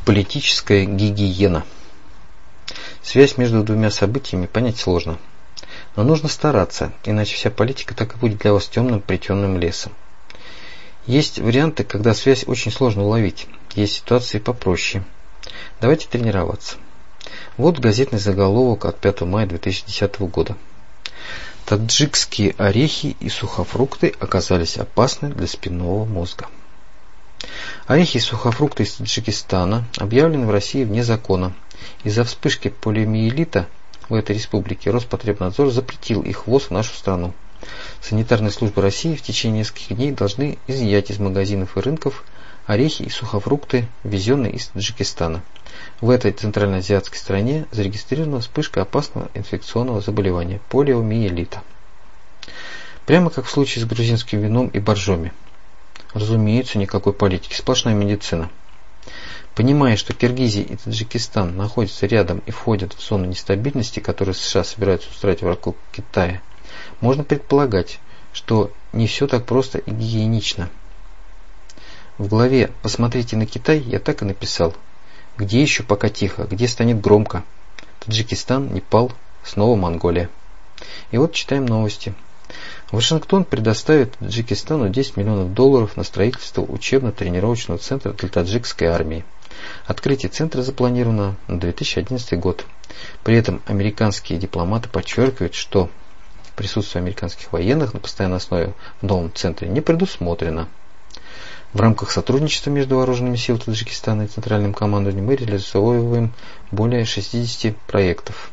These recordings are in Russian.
Политическая гигиена. Связь между двумя событиями понять сложно. Но нужно стараться, иначе вся политика так и будет для вас темным притемным лесом. Есть варианты, когда связь очень сложно уловить. Есть ситуации попроще. Давайте тренироваться. Вот газетный заголовок от 5 мая 2010 года. Таджикские орехи и сухофрукты оказались опасны для спинного мозга. Орехи и сухофрукты из Таджикистана объявлены в России вне закона. Из-за вспышки полиомиелита в этой республике Роспотребнадзор запретил их ввоз в нашу страну. Санитарные службы России в течение нескольких дней должны изъять из магазинов и рынков орехи и сухофрукты, ввезенные из Таджикистана. В этой центральноазиатской стране зарегистрирована вспышка опасного инфекционного заболевания – полиомиелита. Прямо как в случае с грузинским вином и боржоми. Разумеется, никакой политики, сплошная медицина. Понимая, что Киргизия и Таджикистан находятся рядом и входят в зону нестабильности, которую США собираются устроить вокруг Китая, можно предполагать, что не все так просто и гигиенично. В главе «Посмотрите на Китай» я так и написал. Где еще пока тихо, где станет громко? Таджикистан, Непал, снова Монголия. И вот читаем новости. Вашингтон предоставит Таджикистану $10 миллионов на строительство учебно-тренировочного центра для таджикской армии. Открытие центра запланировано на 2011 год. При этом американские дипломаты подчеркивают, что присутствие американских военных на постоянной основе в новом центре не предусмотрено. В рамках сотрудничества между вооруженными силами Таджикистана и Центральным командованием мы реализовываем более 60 проектов,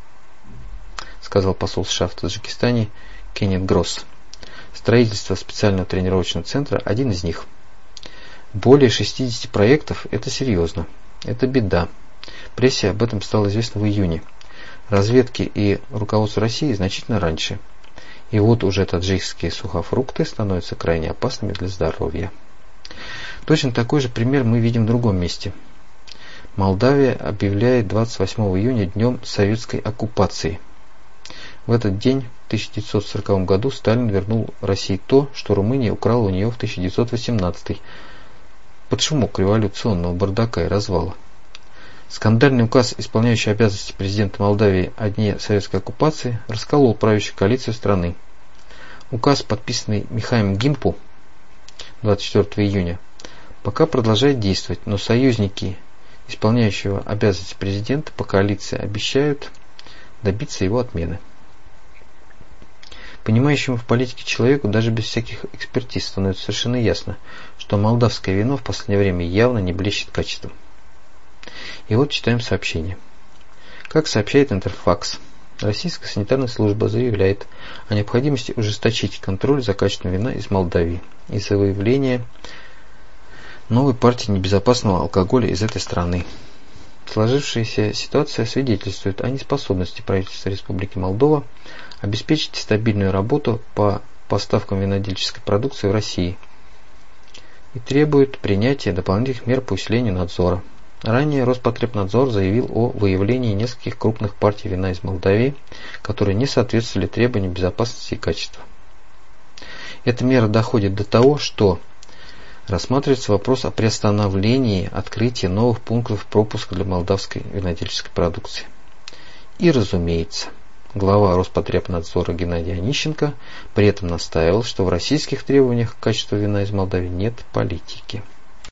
сказал посол США в Таджикистане Кеннет Гросс. Строительство специального тренировочного центра – один из них. Более 60 проектов – это серьезно. Это беда. Прессе об этом стало известно в июне. Разведке и руководству России значительно раньше. И вот уже таджикские сухофрукты становятся крайне опасными для здоровья. Точно такой же пример мы видим в другом месте. Молдавия объявляет 28 июня днем советской оккупации. В этот день, в 1940 году, Сталин вернул России то, что Румыния украла у нее в 1918 под шумок революционного бардака и развала. Скандальный указ, исполняющий обязанности президента Молдавии о дне советской оккупации, расколол правящую коалицию страны. Указ, подписанный Михаилом Гимпу 24 июня, пока продолжает действовать, но союзники исполняющего обязанности президента по коалиции обещают добиться его отмены. Понимающему в политике человеку даже без всяких экспертиз становится совершенно ясно, что молдавское вино в последнее время явно не блещет качеством. И вот читаем сообщение. Как сообщает Интерфакс, Российская санитарная служба заявляет о необходимости ужесточить контроль за качеством вина из Молдавии из-за выявления новой партии небезопасного алкоголя из этой страны. Сложившаяся ситуация свидетельствует о неспособности правительства Республики Молдова обеспечить стабильную работу по поставкам винодельческой продукции в России и требует принятия дополнительных мер по усилению надзора. Ранее Роспотребнадзор заявил о выявлении нескольких крупных партий вина из Молдавии, которые не соответствовали требованиям безопасности и качества. Эта мера доходит до того, что рассматривается вопрос о приостановлении открытия новых пунктов пропуска для молдавской винодельческой продукции. И, разумеется, глава Роспотребнадзора Геннадий Онищенко при этом настаивал, что в российских требованиях к качеству вина из Молдавии нет политики.